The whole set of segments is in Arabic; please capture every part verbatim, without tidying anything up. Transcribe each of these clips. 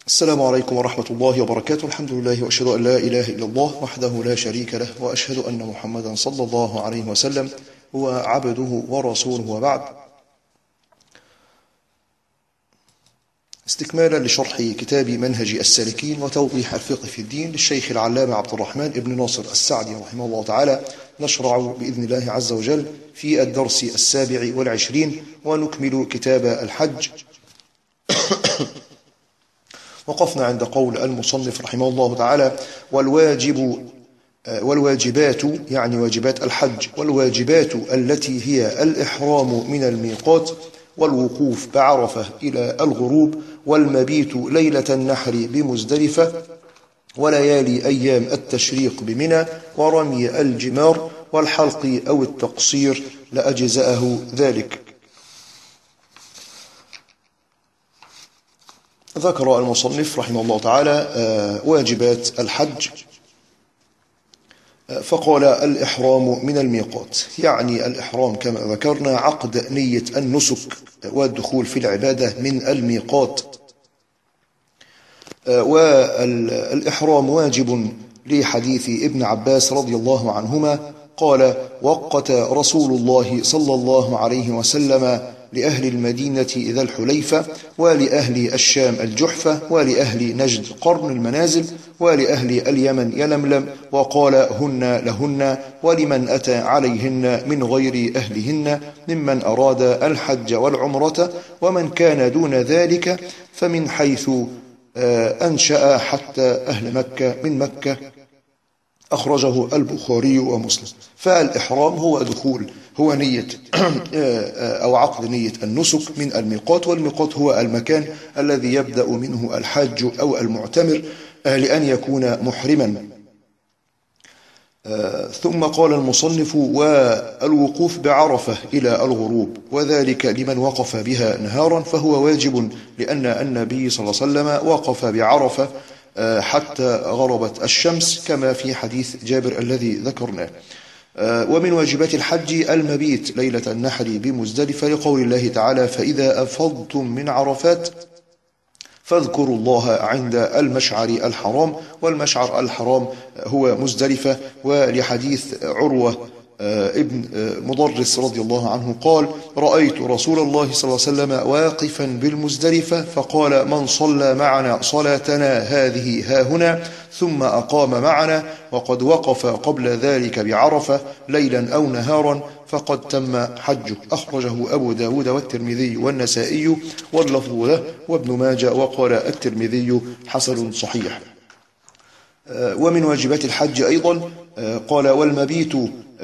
السلام عليكم ورحمة الله وبركاته. الحمد لله وأشهد أن لا إله إلا الله وحده لا شريك له، وأشهد أن محمدا صلى الله عليه وسلم هو عبده ورسوله، وبعد. استكمالا لشرح كتاب منهج السالكين وتوضيح الفقه في الدين للشيخ العلامة عبد الرحمن بن ناصر السعدي رحمه الله تعالى، نشرع بإذن الله عز وجل في الدرس السابع والعشرين ونكمل كتاب الحج. وقفنا عند قول المصنف رحمه الله تعالى: والواجب والواجبات، يعني واجبات الحج، والواجبات التي هي الإحرام من الميقات، والوقوف بعرفة إلى الغروب، والمبيت ليلة النحر بمزدلفة، وليالي أيام التشريق بمنى، ورمي الجمار، والحلق أو التقصير لأجزأه ذلك. ذكر المصنف رحمه الله تعالى واجبات الحج، فقال: الإحرام من الميقات، يعني الإحرام كما ذكرنا عقد نية النسك والدخول في العبادة من الميقات. والإحرام واجب لحديث ابن عباس رضي الله عنهما قال: وقت رسول الله صلى الله عليه وسلم لأهل المدينة ذا الحليفة، ولأهل الشام الجحفة، ولأهل نجد قرن المنازل، ولأهل اليمن يلملم، وقال: هن لهن ولمن أتى عليهن من غير أهلهن ممن أراد الحج والعمرة، ومن كان دون ذلك فمن حيث أنشأ حتى أهل مكة من مكة. أخرجه البخاري ومسلم. فالإحرام هو دخول هو نية أو عقد نية النسك من الميقات، والميقات هو المكان الذي يبدأ منه الحاج أو المعتمر لأن يكون محرما. ثم قال المصنف: والوقوف بعرفة إلى الغروب، وذلك لمن وقف بها نهارا فهو واجب، لأن النبي صلى الله عليه وسلم وقف بعرفة حتى غربت الشمس كما في حديث جابر الذي ذكرناه. ومن واجبات الحج المبيت ليلة النحر بمزدلفة، لقول الله تعالى: فإذا أفضتم من عرفات فاذكروا الله عند المشعر الحرام، والمشعر الحرام هو مزدلفة. ولحديث عروة ابن مضرس رضي الله عنه قال: رأيت رسول الله صلى الله عليه وسلم واقفا بالمزدلفة فقال: من صلى معنا صلاتنا هذه هاهنا ثم أقام معنا وقد وقف قبل ذلك بعرفة ليلا أو نهارا فقد تم حجه. أخرجه أبو داود والترمذي والنسائي واللفظ له وابن ماجه، وقال الترمذي حسن صحيح. ومن واجبات الحج أيضا قال: والمبيت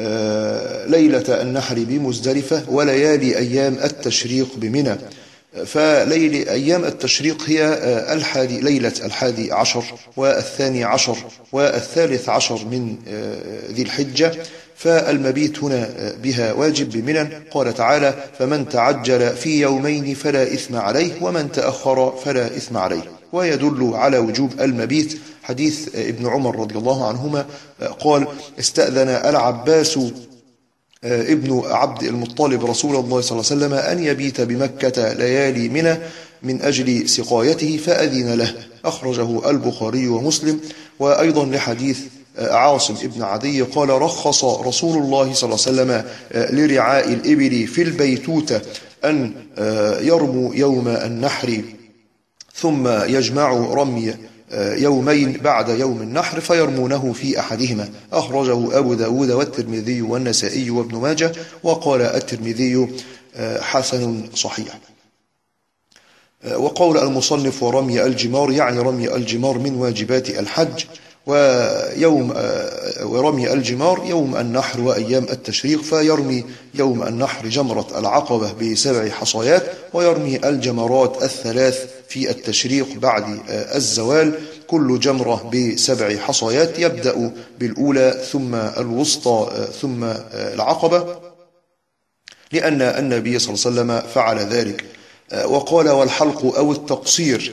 ليلة النحر بمزدلفة، وليالي أيام التشريق بمنى. فليل أيام التشريق هي الحادي ليلة الحادي عشر والثاني عشر والثالث عشر من ذي الحجة، فالمبيت هنا بها واجب بمنى. قال تعالى: فمن تعجل في يومين فلا إثم عليه ومن تأخر فلا إثم عليه. ويدل على وجوب المبيت حديث ابن عمر رضي الله عنهما قال: استأذن العباس ابن عبد المطلب رسول الله صلى الله عليه وسلم أن يبيت بمكة ليالي منى من أجل سقايته فأذن له. أخرجه البخاري ومسلم. وأيضا لحديث عاصم ابن عدي قال: رخص رسول الله صلى الله عليه وسلم لرعاء الإبل في البيتوتة أن يرموا يوم النحر ثم يجمعوا رمي يومين بعد يوم النحر فيرمونه في أحدهما. أخرجه أبو داود والترمذي والنسائي وابن ماجه، وقال الترمذي حسن صحيح. وقول المصنف: ورمي الجمار، يعني رمي الجمار من واجبات الحج. ويوم ورمي الجمار يوم النحر وأيام التشريق، فيرمي يوم النحر جمرة العقبة بسبع حصيات، ويرمي الجمرات الثلاث في التشريق بعد الزوال كل جمرة بسبع حصيات، يبدأ بالأولى ثم الوسطى ثم العقبة، لأن النبي صلى الله عليه وسلم فعل ذلك. وقال: والحلق أو التقصير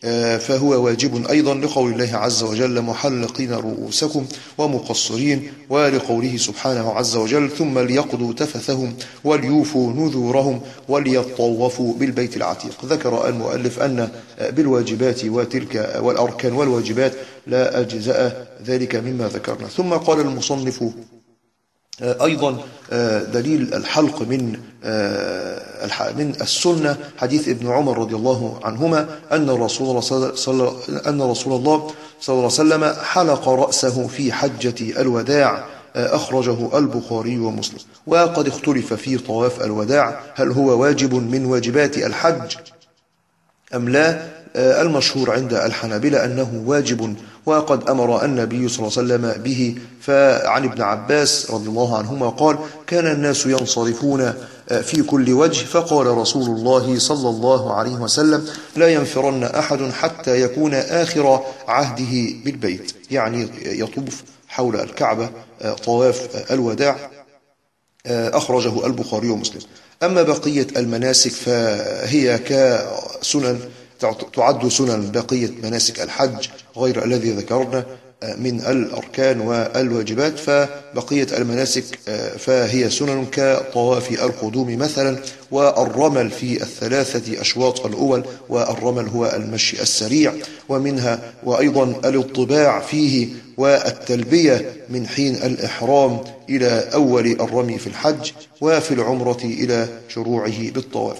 فهو واجب أيضا لقول الله عز وجل محلقين رؤوسكم ومقصرين، ولقوله سبحانه عز وجل ثم ليقضوا تفثهم وليوفوا نذورهم وليطوفوا بالبيت العتيق. ذكر المؤلف أن بالواجبات وتلك والأركان والواجبات لا أجزاء ذلك مما ذكرنا. ثم قال المصنف أيضا دليل الحلق من من السنة حديث ابن عمر رضي الله عنهما أن رسول الله صلى أن رسول الله صلى الله عليه وسلم حلق رأسه في حجة الوداع، أخرجه البخاري ومسلم. وقد اختلف في طواف الوداع هل هو واجب من واجبات الحج أم لا. المشهور عند الحنابلة أنه واجب، وقد أمر النبي صلى الله عليه وسلم به. فعن ابن عباس رضي الله عنهما قال كان الناس ينصرفون في كل وجه، فقال رسول الله صلى الله عليه وسلم لا ينفرن أحد حتى يكون آخر عهده بالبيت، يعني يطوف حول الكعبة طواف الوداع، أخرجه البخاري ومسلم. أما بقية المناسك فهي كسنن تعد سنن بقية مناسك الحج غير الذي ذكرنا من الأركان والواجبات. فبقية المناسك فهي سنن كطواف القدوم مثلا، والرمل في الثلاثة أشواط الأول، والرمل هو المشي السريع، ومنها وأيضا الاطباع فيه والتلبية من حين الإحرام إلى أول الرمي في الحج، وفي العمرة إلى شروعه بالطواف.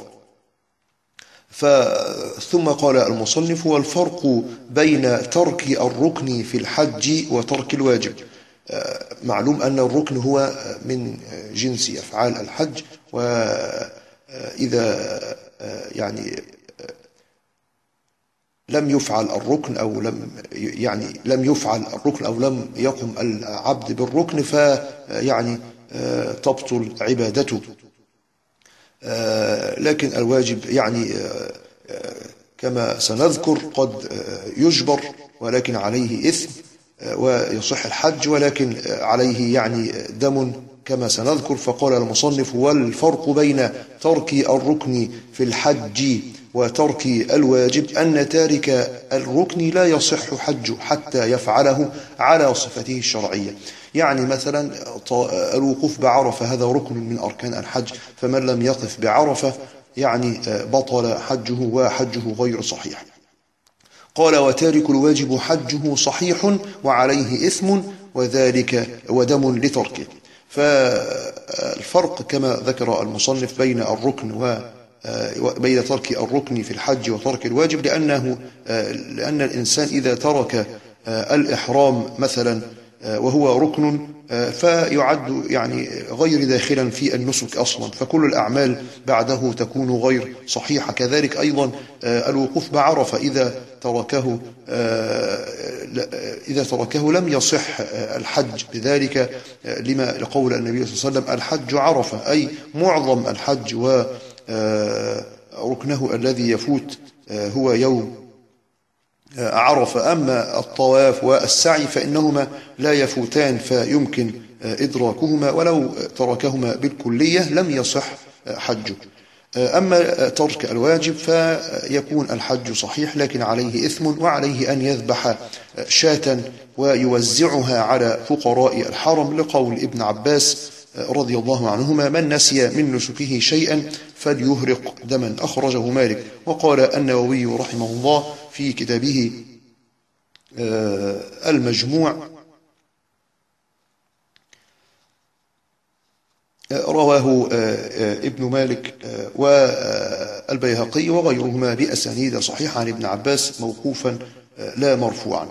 ثم قال المصنف والفرق بين ترك الركن في الحج وترك الواجب. معلوم أن الركن هو من جنس أفعال الحج، وإذا يعني لم يفعل الركن أو لم يعني لم يفعل الركن أو لم يقم العبد بالركن فيعني تبطل عبادته. لكن الواجب يعني كما سنذكر قد يجبر ولكن عليه إثم، ويصح الحج ولكن عليه يعني دم كما سنذكر. فقال المصنف والفرق بين ترك الركن في الحج وترك الواجب أن تارك الركن لا يصح حجه حتى يفعله على صفته الشرعية. يعني مثلا الوقوف بعرفة هذا ركن من أركان الحج، فمن لم يقف بعرفة يعني بطل حجه وحجه غير صحيح. قال وتارك الواجب حجه صحيح وعليه إثم وذلك ودم لتركه. فالفرق كما ذكر المصنف بين الركن و بين ترك الركن في الحج وترك الواجب، لأنه لأن الإنسان إذا ترك الإحرام مثلا وهو ركن فيعد يعني غير داخلا في النسك أصلا، فكل الأعمال بعده تكون غير صحيحة. كذلك أيضا الوقوف بعرفة إذا تركه إذا تركه لم يصح الحج، بذلك لما لقول النبي صلى الله عليه وسلم الحج عرفة، أي معظم الحج وركنه الذي يفوت هو يوم عرفة. أما الطواف والسعي فإنهما لا يفوتان فيمكن إدراكهما، ولو تركهما بالكلية لم يصح حجه. أما ترك الواجب فيكون الحج صحيح لكن عليه إثم، وعليه أن يذبح شاة ويوزعها على فقراء الحرم، لقول ابن عباس رضي الله عنهما من نسي من نسكه شيئا فليهرق دما، أخرجه مالك. وقال النووي رحمه الله في كتابه المجموع رواه ابن مالك والبيهقي وغيرهما بأسانيد صحيحة عن ابن عباس موقوفا لا مرفوعا.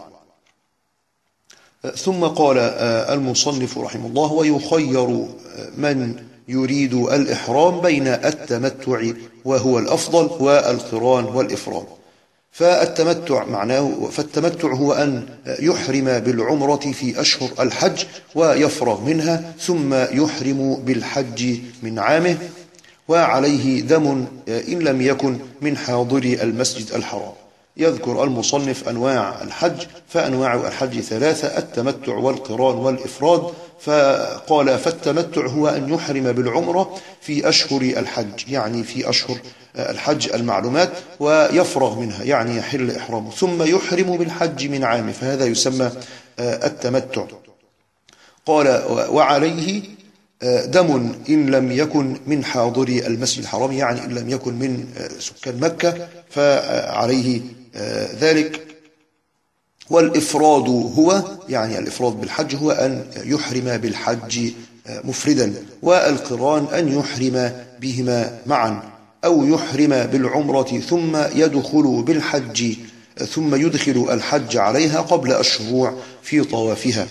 ثم قال المصنف رحمه الله ويخير من يريد الإحرام بين التمتع وهو الأفضل والقران والإفراد. فالتمتع معناه فالتمتع هو أن يحرم بالعمرة في أشهر الحج ويفرغ منها ثم يحرم بالحج من عامه، وعليه دم إن لم يكن من حاضري المسجد الحرام. يذكر المصنف أنواع الحج، فأنواع الحج ثلاثة: التمتع والقران والإفراد. فقال: فالتمتع هو أن يحرم بالعمرة في أشهر الحج، يعني في أشهر الحج المعلومات، ويفرغ منها يعني يحل إحرامه، ثم يحرم بالحج من عامه، فهذا يسمى التمتع. قال: وعليه دم إن لم يكن من حاضري المسجد الحرام، يعني إن لم يكن من سكان مكة فعليه ذلك. والإفراد هو يعني الإفراد بالحج هو أن يحرم بالحج مفردا، والقران أن يحرم بهما معا، أو يحرم بالعمرة ثم يدخل بالحج ثم يدخل الحج عليها قبل الشروع في طوافها.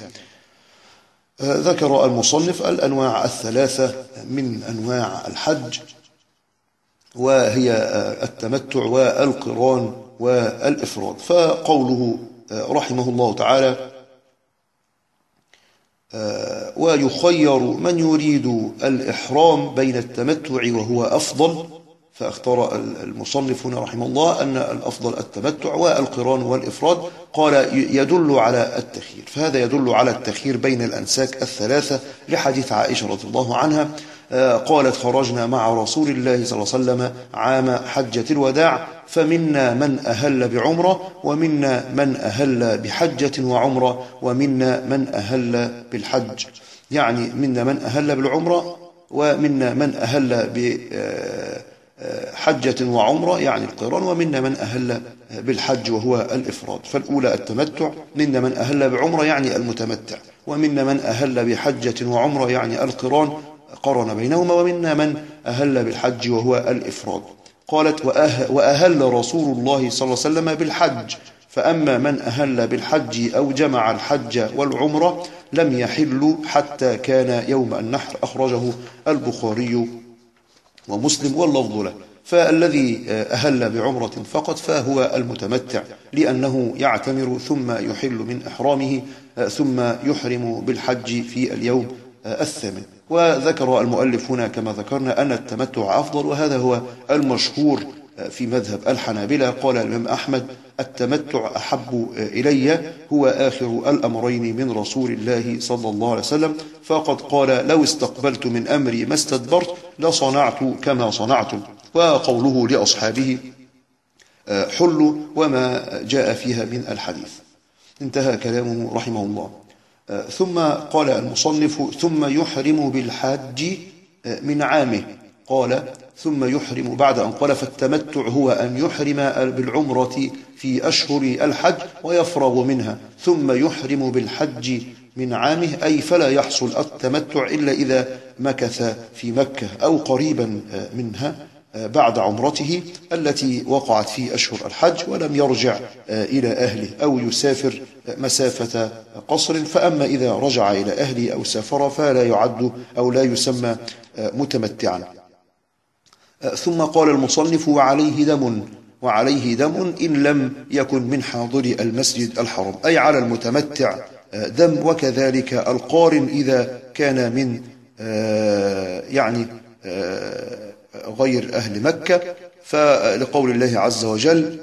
ذكر المصنف الأنواع الثلاثة من أنواع الحج، وهي التمتع والقران والإفراد. فقوله رحمه الله تعالى: ويخير من يريد الإحرام بين التمتع وهو أفضل. فاختار المصنف هنا رحمه الله أن الأفضل التمتع، والقران والإفراد قال يدل على التخيير، فهذا يدل على التخيير بين الأنساك الثلاثة لحديث عائشة رضي الله عنها قالت: خرجنا مع رسول الله صلى الله عليه وسلم عام حجة الوداع، فمنا من أهل بعمرة، ومنا من أهل بحجة وعمرة، ومنا من أهل بالحج، يعني منا من أهل بالعمرة، ومنا من أهل بحجة وعمرة يعني القران، ومنا من أهل بالحج وهو الإفراد. فالأولى التمتع، منا من أهل بعمرة يعني المتمتع، ومنا من أهل بحجة وعمرة يعني القران قرن بينهما، ومنا من أهل بالحج وهو الإفراد. قالت: وأهل رسول الله صلى الله عليه وسلم بالحج، فأما من أهل بالحج أو جمع الحج والعمرة لم يحل حتى كان يوم النحر. أخرجه البخاري ومسلم واللفظ له. فالذي أهل بعمرة فقط فهو المتمتع، لأنه يعتمر ثم يحل من إحرامه ثم يحرم بالحج في اليوم الثامن. وذكر المؤلف هنا كما ذكرنا أن التمتع أفضل، وهذا هو المشهور في مذهب الحنابلة. قال الإمام أحمد: التمتع أحب إلي، هو آخر الأمرين من رسول الله صلى الله عليه وسلم، فقد قال: لو استقبلت من أمري ما استدبرت لصنعت كما صنعتم. وقوله لأصحابه: حلوا وما جاء فيها من الحديث. انتهى كلامه رحمه الله. ثم قال المصنف: ثم يحرم بالحج من عامه. قال: ثم يحرم بعد أن قال: فالتمتع هو أن يحرم بالعمرة في أشهر الحج ويفرغ منها، ثم يحرم بالحج من عامه، أي فلا يحصل التمتع إلا إذا مكث في مكة أو قريبا منها بعد عمرته التي وقعت في أشهر الحج، ولم يرجع إلى أهله أو يسافر مسافة قصر. فأما إذا رجع إلى أهله أو سافر فلا يعد أو لا يسمى متمتعا. ثم قال المصنف: وعليه دم وعليه دم إن لم يكن من حاضر المسجد الحرام، أي على المتمتع دم، وكذلك القارن إذا كان من يعني غير أهل مكة. فلقول الله عز وجل: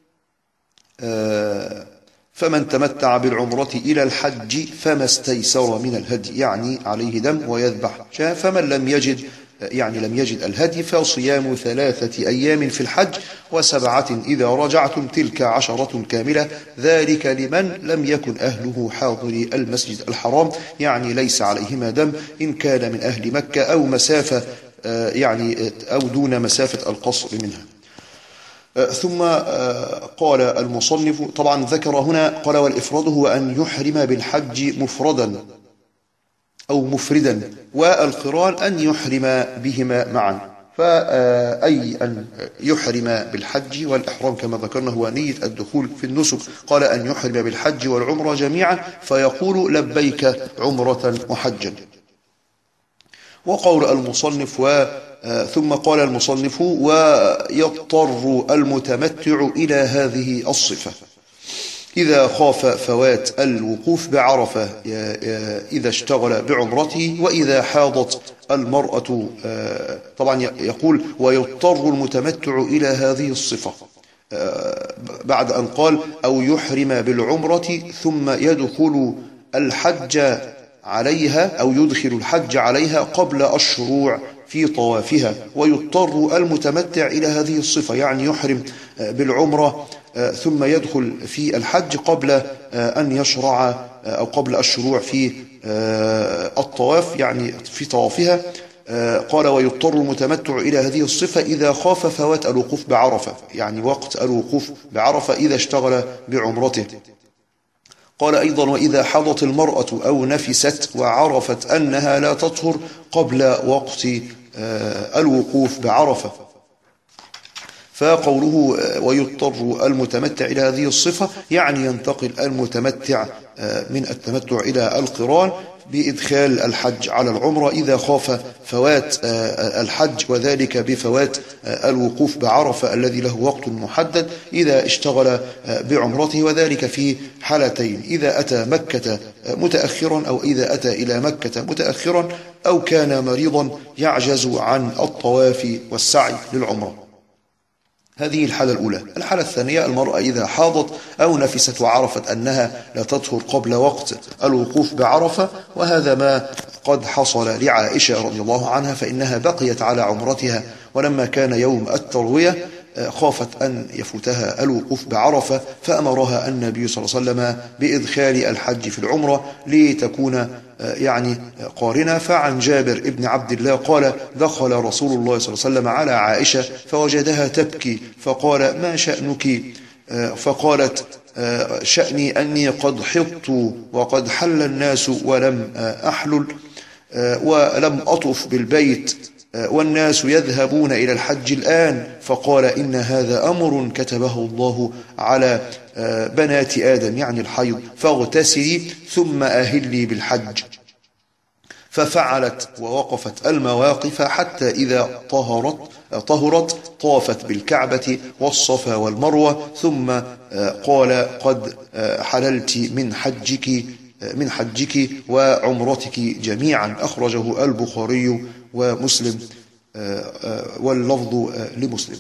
فمن تمتع بالعمرة إلى الحج فما استيسر من الهدي، يعني عليه دم ويذبح شاة. فمن لم يجد يعني لم يجد الهدي فصيام ثلاثة أيام في الحج وسبعة إذا رجعتم، تلك عشرة كاملة، ذلك لمن لم يكن أهله حاضري المسجد الحرام، يعني ليس عليهما دم إن كان من أهل مكة أو مسافة يعني أو دون مسافة القصر منها. ثم قال المصنف، طبعا ذكر هنا قال: والإفراد هو أن يحرم بالحج مفردا أو مفردا، والقران أن يحرم بهما معا. فأي أن يحرم بالحج والإحرام كما ذكرنا هو نية الدخول في النسك. قال: أن يحرم بالحج والعمرة جميعا، فيقول: لبيك عمرة وحجا. وقول المصنف و ثم قال المصنف: ويضطر المتمتع إلى هذه الصفة إذا خاف فوات الوقوف بعرفة إذا اشتغل بعمرته، وإذا حاضت المرأة. طبعا يقول: ويضطر المتمتع إلى هذه الصفة بعد أن قال أو يحرم بالعمرة ثم يدخل الحج عليها أو يدخل الحج عليها قبل الشروع في طوافها، ويضطر المتمتع إلى هذه الصفة، يعني يحرم بالعمرة ثم يدخل في الحج قبل أن يشرع أو قبل الشروع في الطواف، يعني في طوافها. قال ويضطر المتمتع إلى هذه الصفة إذا خاف فوات الوقوف بعرفة، يعني وقت الوقوف بعرفة إذا اشتغل بعمرته. قال أيضا وإذا حضت المرأة أو نفست وعرفت أنها لا تطهر قبل وقت الوقوف بعرفة. فقوله ويضطر المتمتع إلى هذه الصفة يعني ينتقل المتمتع من التمتع إلى القران بإدخال الحج على العمرة إذا خاف فوات الحج، وذلك بفوات الوقوف بعرفة الذي له وقت محدد إذا اشتغل بعمرته، وذلك في حالتين: إذا أتى مكة متأخرا أو إذا أتى إلى مكة متأخرا أو كان مريضا يعجز عن الطواف والسعي للعمرة. هذه الحالة الأولى. الحالة الثانية: المرأة إذا حاضت أو نفست وعرفت أنها لا تطهر قبل وقت الوقوف بعرفة، وهذا ما قد حصل لعائشة رضي الله عنها، فإنها بقيت على عمرتها، ولما كان يوم التروية خافت أن يفوتها الوقوف بعرفة، فأمرها النبي صلى الله عليه وسلم بإدخال الحج في العمرة لتكون يعني قارنة. فعن جابر ابن عبد الله قال دخل رسول الله صلى الله عليه وسلم على عائشة فوجدها تبكي، فقال ما شأنك؟ فقالت شأني أني قد حضت وقد حل الناس ولم أحلل ولم أطف بالبيت والناس يذهبون إلى الحج الآن. فقال إن هذا أمر كتبه الله على بنات آدم، يعني الحيض، فاغتسلي ثم أهلي بالحج. ففعلت ووقفت المواقف حتى إذا طهرت طهرت طافت بالكعبة والصفا والمروة، ثم قال قد حللت من حجك من حجك وعمرتك جميعا. أخرجه البخاري ومسلم واللفظ لمسلم.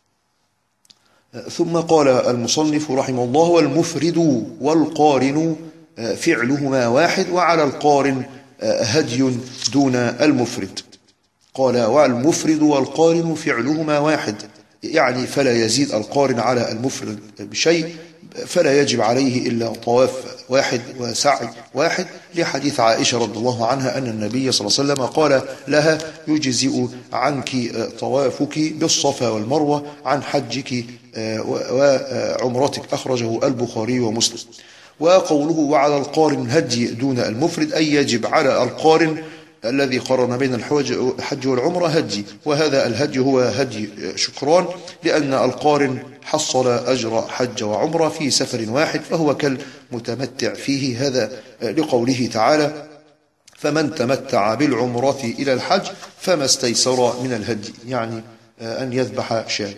ثم قال المصنف رحمه الله والمفرد والقارن فعلهما واحد، وعلى القارن هدي دون المفرد. قال والمفرد والقارن فعلهما واحد، يعني فلا يزيد القارن على المفرد بشيء، فلا يجب عليه إلا طواف واحد وسعي واحد، لحديث عائشة رضي الله عنها أن النبي صلى الله عليه وسلم قال لها يجزئ عنك طوافك بالصفا والمروة عن حجك وعمرتك. أخرجه البخاري ومسلم. وقوله وعلى القارن هدي دون المفرد أي يجب على القارن الذي قرن بين الحج والعمرة هدي، وهذا الهدي هو هدي شكران، لأن القارن حصل أجر حج وعمرة في سفر واحد فهو كالمتمتع فيه، هذا لقوله تعالى فمن تمتع بالعمرة إلى الحج فما استيسر من الهدي، يعني أن يذبح شاة.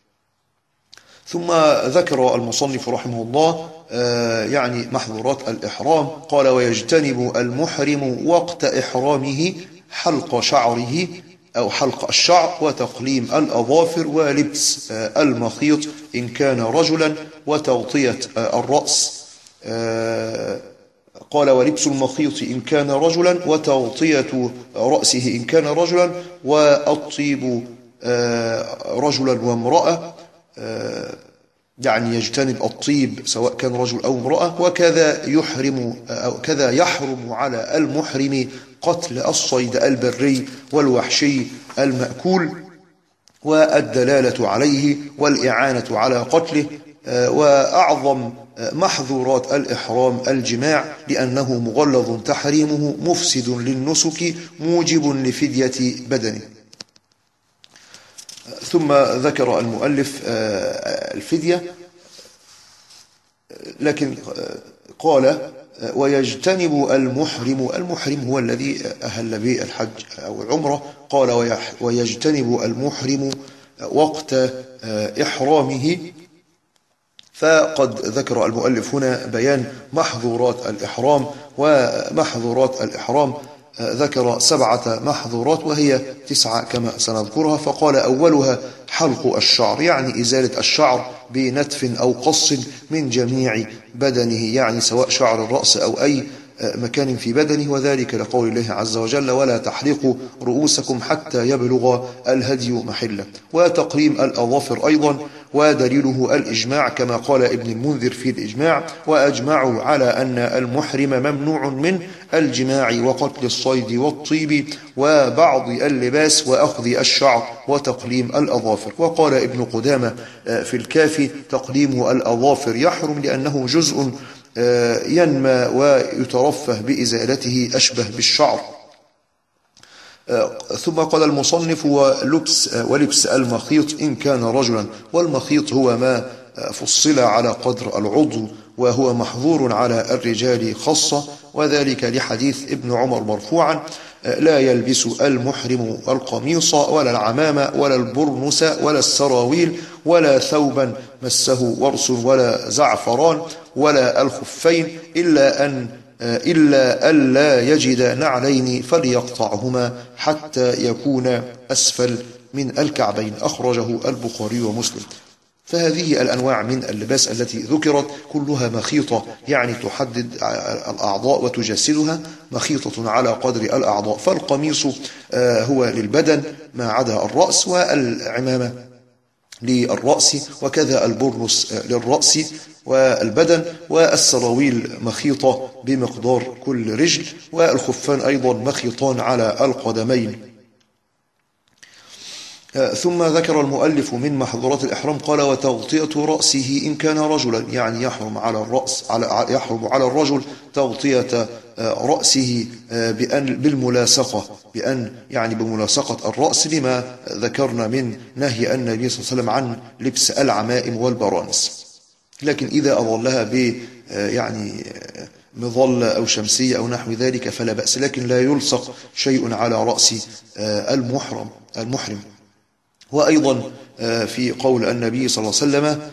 ثم ذكر المصنف رحمه الله يعني محظورات الإحرام. قال ويجتنب المحرم وقت إحرامه حلق شعره أو حلق الشعر وتقليم الأظافر ولبس المخيط إن كان رجلا وتغطية الرأس. قال ولبس المخيط إن كان رجلا وتغطية رأسه إن كان رجلا والطيب رجلا وامرأة، يعني يجتنب الطيب سواء كان رجل أو امرأة. وكذا يحرم أو كذا يحرم على المحرم قتل الصيد البري والوحشي المأكول والدلالة عليه والإعانة على قتله. وأعظم محظورات الإحرام الجماع، لأنه مغلظ تحريمه مفسد للنسك موجب لفدية بدنه. ثم ذكر المؤلف الفدية، لكن قال ويجتنب المحرم، المحرم هو الذي أهل به الحج أو العمرة. قال ويجتنب المحرم وقت إحرامه، فقد ذكر المؤلف هنا بيان محظورات الإحرام. ومحظورات الإحرام ذكر سبعة محظورات وهي تسعة كما سنذكرها. فقال أولها حلق الشعر، يعني إزالة الشعر بنتف أو قص من جميع بدنه، يعني سواء شعر الرأس أو أي مكان في بدنه، وذلك لقول الله عز وجل ولا تحلقوا رؤوسكم حتى يبلغ الهدي محله. وتقليم الأظافر أيضا، ودليله الإجماع كما قال ابن المنذر في الإجماع: وأجمعوا على أن المحرم ممنوع من الجماع وقتل الصيد والطيب وبعض اللباس وأخذ الشعر وتقليم الأظافر. وقال ابن قدامة في الكافي: تقليم الأظافر يحرم لأنه جزء ينمى ويترفه بإزالته أشبه بالشعر. ثم قال المصنف: ولبس, ولبس المخيط إن كان رجلا، والمخيط هو ما فصل على قدر العضو، وهو محظور على الرجال خاصة، وذلك لحديث ابن عمر مرفوعا: لا يلبس المحرم القميص ولا العمامة ولا البرنس ولا السراويل ولا ثوبا مسه ورس ولا زعفران ولا الخفين إلا أن إلا ألا يجد نعلين فليقطعهما حتى يكون أسفل من الكعبين. أخرجه البخاري ومسلم. فهذه الأنواع من اللباس التي ذكرت كلها مخيطة، يعني تحدد الأعضاء وتجسدها، مخيطة على قدر الأعضاء. فالقميص هو للبدن ما عدا الرأس، والعمامة للرأس، وكذا البرنس للرأس والبدن، والسراويل مخيطة بمقدار كل رجل، والخفان أيضا مخيطان على القدمين. ثم ذكر المؤلف من محظورات الإحرام قال: وتغطية رأسه إن كان رجلا، يعني يحرم على الرأس على يحرم على الرجل تغطية رأسه بأن بالملاصقة بأن يعني بملاصقة الرأس، لما ذكرنا من نهي النبي صلى الله عليه وسلم عن لبس العمائم والبرانس. لكن إذا أظلها ب يعني مظلة أو شمسية أو نحو ذلك فلا بأس، لكن لا يلصق شيء على رأس المحرم المحرم. وأيضا في قول النبي صلى الله عليه وسلم: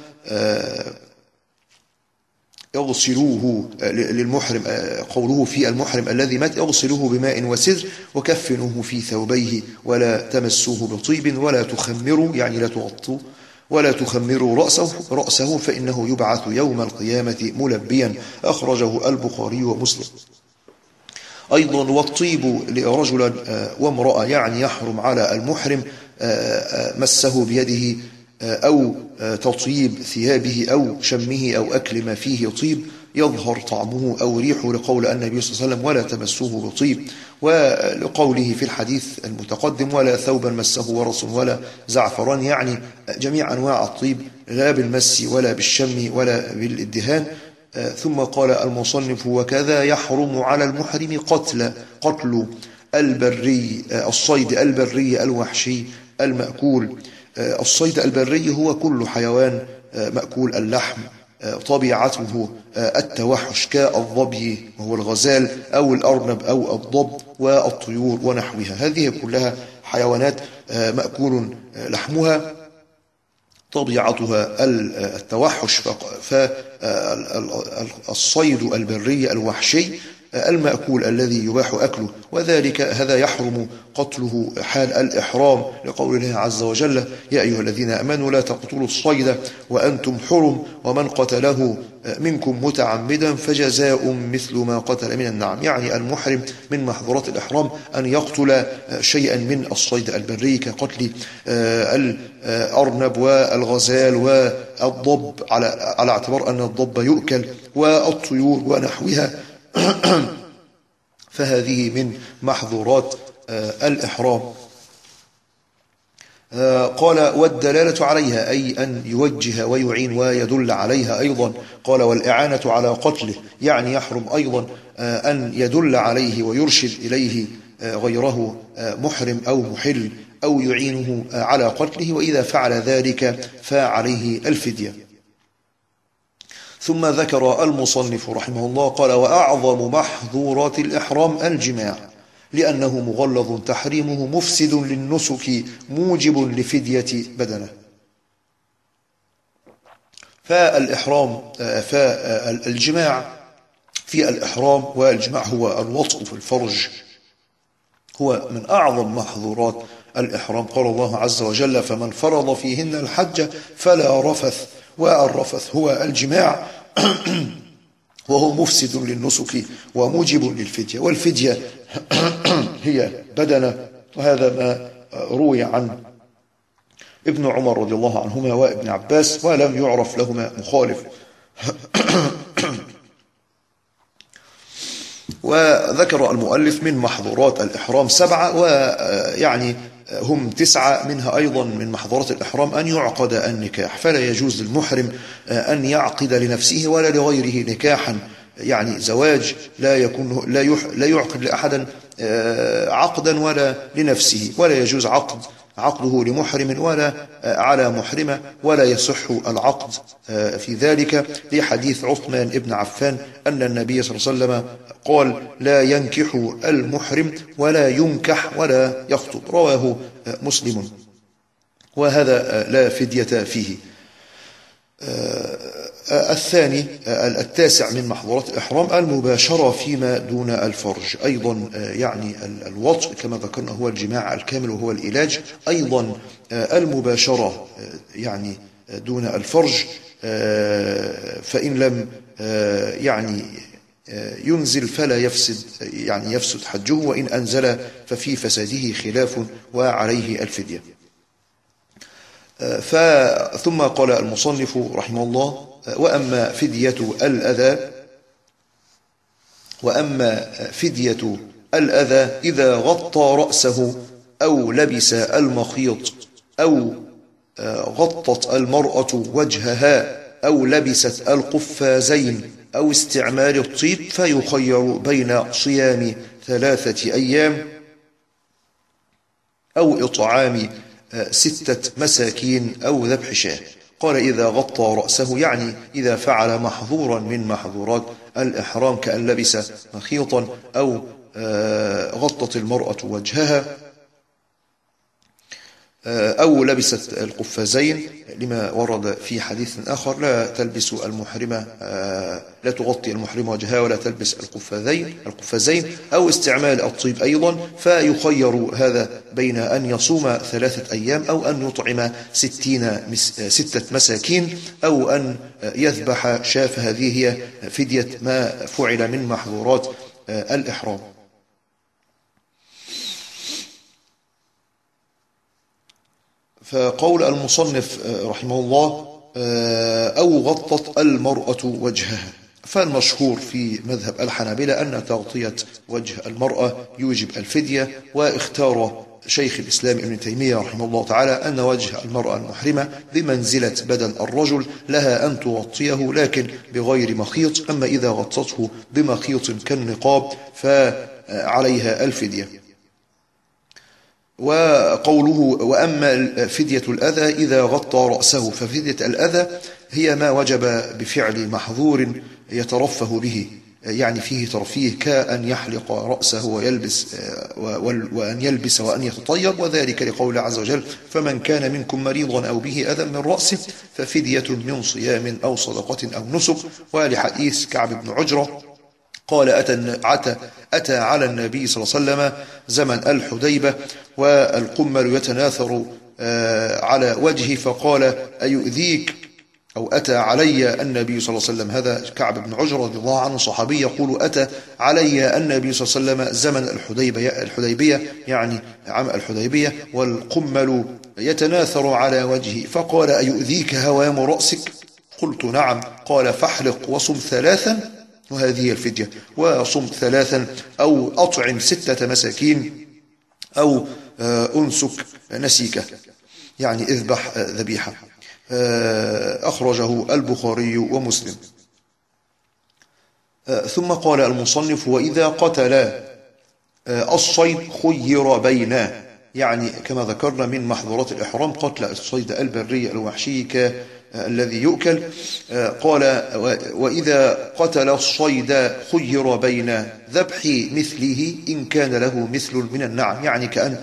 يغسلوه للمحرم، قوله في المحرم الذي مات: يغسلوه بماء وسدر وكفنوه في ثوبيه ولا تمسوه بطيب ولا تخمروا، يعني لا تغطوا ولا تخمروا رأسه, رأسه فإنه يبعث يوم القيامة ملبيا. أخرجه البخاري ومسلم. أيضا والطيب لرجل وامرأة، يعني يحرم على المحرم مسه بيده أو تطيب ثيابه أو شمه أو أكل ما فيه طيب يظهر طعمه أو ريحه، لقول النبي صلى الله عليه وسلم: ولا تمسوه بطيب، ولقوله في الحديث المتقدم: ولا ثوبا مسه ورس ولا زعفران، يعني جميع أنواع الطيب لا بالمس ولا بالشم ولا بالادهان. ثم قال المصنف: وكذا يحرم على المحرم قتل قتل البري الصيد البري الوحشي المأكول. الصيد البري هو كل حيوان مأكول اللحم طبيعته التوحش، كالظبي وهو الغزال أو الأرنب أو الضب والطيور ونحوها. هذه كلها حيوانات مأكول لحمها طبيعتها التوحش. فالصيد البري الوحشي المأكول الذي يباح أكله، وذلك هذا يحرم قتله حال الإحرام، لقول الله عز وجل: يا أيها الذين آمنوا لا تقتلوا الصيد وأنتم حرم ومن قتله منكم متعمدا فجزاء مثل ما قتل من النعم. يعني المحرم من محظورات الإحرام أن يقتل شيئا من الصيد البري كقتل الأرنب والغزال والضب، على على اعتبار أن الضب يؤكل، والطيور ونحوها. فهذه من محظورات الإحرام. قال: والدلالة عليها، أي أن يوجه ويعين ويدل عليها. أيضا قال: والإعانة على قتله، يعني يحرم أيضا أن يدل عليه ويرشد إليه غيره محرم أو محل أو يعينه على قتله، وإذا فعل ذلك فعليه الفدية. ثم ذكر المصنف رحمه الله قال: وأعظم محظورات الإحرام الجماع، لأنه مغلظ تحريمه مفسد للنسك موجب لفدية بدنه. فالإحرام فالجماع في الإحرام، والجماع هو الوطء في الفرج هو من أعظم محظورات الإحرام. قال الله عز وجل: فمن فرض فيهن الحج فلا رفث. والرفث هو الجماع وهو مفسد للنسك وموجب للفدية، والفدية هي بدنة. وهذا ما روي عن ابن عمر رضي الله عنهما وابن عباس، ولم يعرف لهما مخالف. وذكر المؤلف من محظورات الإحرام سبعة، ويعني هم تسعة منها أيضا من محظورات الإحرام أن يعقد النكاح، فلا يجوز للمحرم أن يعقد لنفسه ولا لغيره نكاحا، يعني زواج لا يكون لا يح لا يعقد لأحد عقدا ولا لنفسه، ولا يجوز عقد عقده لمحرم ولا على محرمة، ولا يصح العقد في ذلك، لحديث عثمان بن عفان أن النبي صلى الله عليه وسلم قال: لا ينكح المحرم ولا ينكح ولا يخطب. رواه مسلم، وهذا لا فدية فيه. الثاني التاسع من محظورات الإحرام المباشرة فيما دون الفرج، أيضا يعني الوطء كما ذكرنا هو الجماع الكامل وهو العلاج، أيضا المباشرة يعني دون الفرج، فإن لم يعني ينزل فلا يفسد، يعني يفسد حجه، وإن أنزل ففي فساده خلاف وعليه الفدية. ثم قال المصنف رحمه الله: وأما فدية الأذى وأما فدية الأذى إذا غطى رأسه أو لبس المخيط أو غطت المرأة وجهها أو لبست القفازين أو استعمال الطيب، فيخير بين صيام ثلاثة أيام أو إطعام ستة مساكين أو ذبح شاة. قال: إذا غطى رأسه، يعني إذا فعل محظورا من محظورات الإحرام كأن لبس مخيطا أو غطت المرأة وجهها أو لبست القفازين، لما ورد في حديث آخر: لا تلبس المحرمة لا تغطي المحرمة وجهها ولا تلبس القفازين القفازين أو استعمال الطيب أيضا، فيخير هذا بين أن يصوم ثلاثة أيام أو أن يطعم ستين ستة مساكين أو أن يذبح شاة. فهذه هي فدية ما فعل من محظورات الإحرام. فقول المصنف رحمه الله: أو غطت المرأة وجهها، فالمشهور في مذهب الحنابلة أن تغطية وجه المرأة يوجب الفدية، واختار شيخ الإسلام ابن تيمية رحمه الله تعالى أن وجه المرأة المحرمة بمنزلة بدن الرجل، لها أن تغطيه لكن بغير مخيط، أما إذا غطته بمخيط كالنقاب فعليها الفدية. وقوله: وأما فدية الأذى إذا غطى رأسه، ففدية الأذى هي ما وجب بفعل محظور يترفه به، يعني فيه ترفيه، كأن يحلق رأسه ويلبس وأن يلبس وأن يتطيب، وذلك لقول عز وجل: فمن كان منكم مريضا أو به أذى من رأسه ففدية من صيام أو صدقة أو نسك. ولحديث كعب بن عجرة قال: أتى, أتى على النبي صلى الله عليه وسلم زمن الحديبة والقمل يتناثر على وجهه، فقال: أيؤذيك؟ أو أتى علي النبي صلى الله عليه وسلم، هذا كعب بن عجرة رضي الله عنه صحابي يقول: أتى علي النبي صلى الله عليه وسلم زمن الحديبية, الحديبية يعني عام الحديبية، والقمل يتناثر على وجهه، فقال: أيؤذيك هوام رأسك؟ قلت: نعم. قال: فاحلق وصم ثلاثا، وهذه الفدية، وصم ثلاثا أو أطعم ستة مساكين أو أنسك نسيكة، يعني اذبح ذبيحة. أخرجه البخاري ومسلم. ثم قال المصنف: وإذا قتل الصيد خير بين، يعني كما ذكرنا من محظورات الإحرام قتل الصيد البري الوحشي الذي يؤكل. قال: وإذا قتل الصيد خير بين ذبح مثله إن كان له مثل من النعم، يعني كأن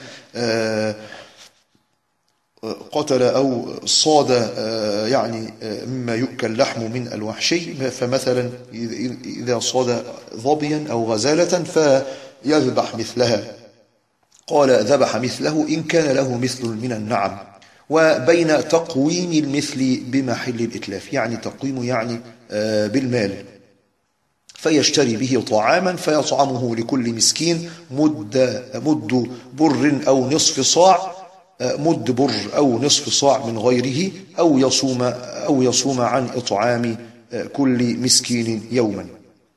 قتل أو صاد يعني مما يؤكل لحم من الوحشي، فمثلا إذا صاد ظبيا أو غزالة فيذبح مثلها، قال ذبح مثله إن كان له مثل من النعم. وبين تقويم المثل بمحل الإتلاف، يعني تقويم يعني بالمال، فيشتري به طعاما فيطعمه لكل مسكين مد, مد بر أو نصف صاع، مد بر أو نصف صاع من غيره، أو يصوم, أو يصوم عن إطعام كل مسكين يوما.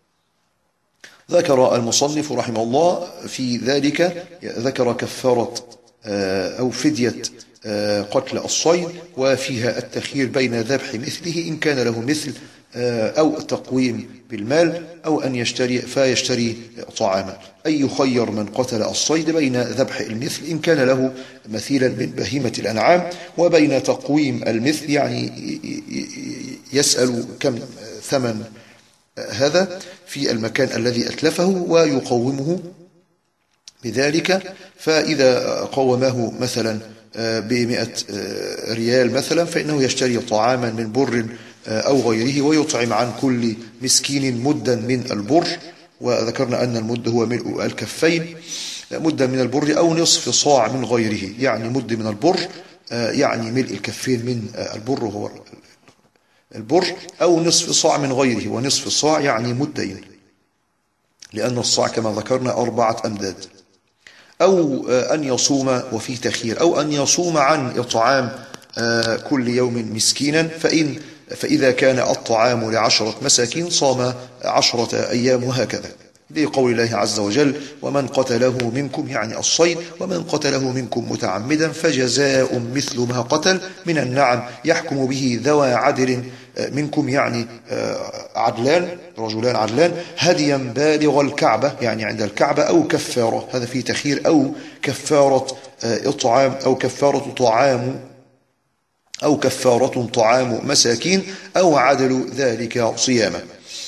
ذكر المصنف رحمه الله في ذلك، ذكر كفارة أو فدية قتل الصيد، وفيها التخيير بين ذبح مثله إن كان له مثل، أو التقويم بالمال، أو أن يشتري فيشتري طعاما، أي يخير من قتل الصيد بين ذبح المثل إن كان له مثيلا من بهيمة الأنعام، وبين تقويم المثل، يعني يسأل كم ثمن هذا في المكان الذي أتلفه ويقومه بذلك. فإذا قومه مثلا بمئة ريال مثلا، فإنه يشتري طعاما من بر أو غيره ويطعم عن كل مسكين مدا من البر، وذكرنا أن المد هو ملء الكفين، مدا من البر أو نصف صاع من غيره، يعني مد من البر يعني ملء الكفين من البر هو البر، أو نصف صاع من غيره، ونصف صاع يعني مدين، لأن الصاع كما ذكرنا أربعة أمداد. أو أن يصوم، وفي تخيير، أو أن يصوم عن إطعام كل يوم مسكينا، فإن فإذا كان الطعام لعشرة مساكين صام عشرة أيام، وهكذا، بقول الله عز وجل: ومن قتله منكم، يعني الصيد، ومن قتله منكم متعمدا فجزاء مثل ما قتل من النعم يحكم به ذوى عدل منكم، يعني عدلان، رجلان عدلان، هديا بالغ الكعبة، يعني عند الكعبة، أو كفارة، هذا فيه تخيير، أو كفارة إطعام، أو كفارة طعام، أو كفارة طعام مساكين، أو عدل ذلك صياما.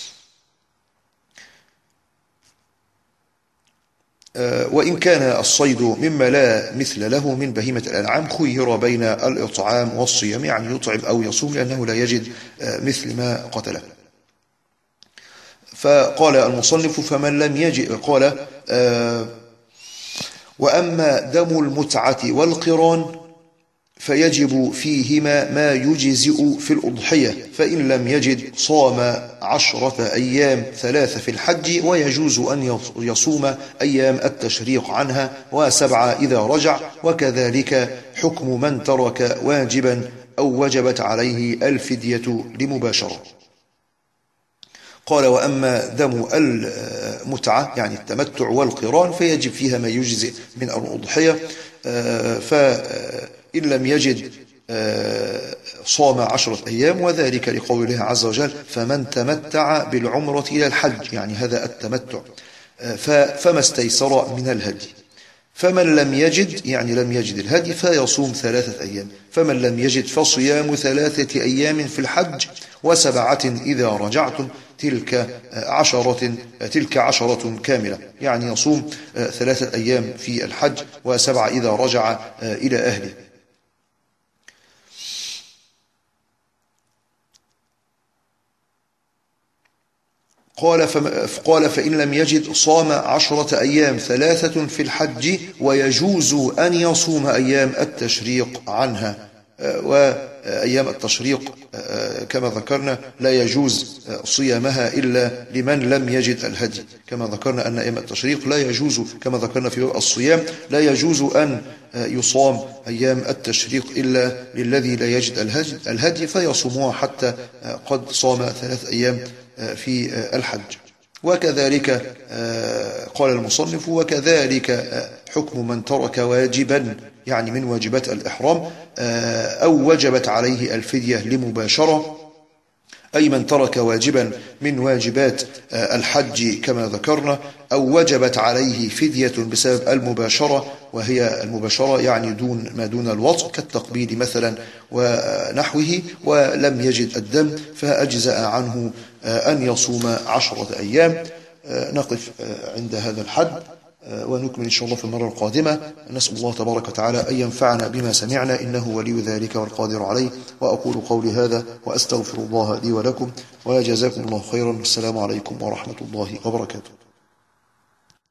وإن كان الصيد مما لا مثل له من بهيمة الأنعام خير بين الإطعام والصيام، يعني يطعم أو يصوم لأنه لا يجد مثل ما قتله. فقال المصنف: فمن لم يجد، قال: وأما دم المتعة والقران فيجب فيهما ما يجزئ في الأضحية، فإن لم يجد صام عشرة أيام، ثلاثة في الحج، ويجوز أن يصوم أيام التشريق عنها، وسبعة إذا رجع، وكذلك حكم من ترك واجبا أو وجبت عليه الفدية لمباشرة. قال: وأما دم المتعة، يعني التمتع والقران، فيجب فيها ما يجزئ من الأضحية، فإن لم يجد صام عشرة أيام، وذلك لقول الله عز وجل: فمن تمتع بالعمرة إلى الحج، يعني هذا التمتع، فما استيسر من الهدي. فمن لم يجد، يعني لم يجد الهدي، فيصوم ثلاثة أيام. فمن لم يجد فصيام ثلاثة أيام في الحج، وسبعة إذا رجعتم، تلك عشرة تلك عشرة كاملة، يعني يصوم ثلاثة أيام في الحج، وسبعة إذا رجع إلى أهله. قال قال فإن لم يجد صام عشرة أيام، ثلاثة في الحج، ويجوز أن يصوم أيام التشريق عنها. وأيام التشريق كما ذكرنا لا يجوز صيامها إلا لمن لم يجد الهدي، كما ذكرنا أن أيام التشريق لا يجوز، كما ذكرنا في باب الصيام، لا يجوز أن يصام أيام التشريق إلا للذي لا يجد الهدي، فيصومها حتى قد صام ثلاث أيام في الحج. وكذلك قال المصنف: وكذلك حكم من ترك واجبا، يعني من واجبات الإحرام، أو وجبت عليه الفدية لمباشرة، أي من ترك واجبا من واجبات الحج كما ذكرنا، أو وجبت عليه فدية بسبب المباشرة، وهي المباشرة يعني دون ما دون الوطء، كالتقبيل مثلا ونحوه، ولم يجد الدم، فأجزأ عنه أن يصوم عشرة أيام. نقف عند هذا الحد، ونكمل إن شاء الله في المرة القادمة. نسأل الله تبارك وتعالى أن ينفعنا بما سمعنا، إنه ولي ذلك والقادر عليه. وأقول قولي هذا وأستغفر الله لي ولكم، وجزاكم الله خيرا. والسلام عليكم ورحمة الله وبركاته.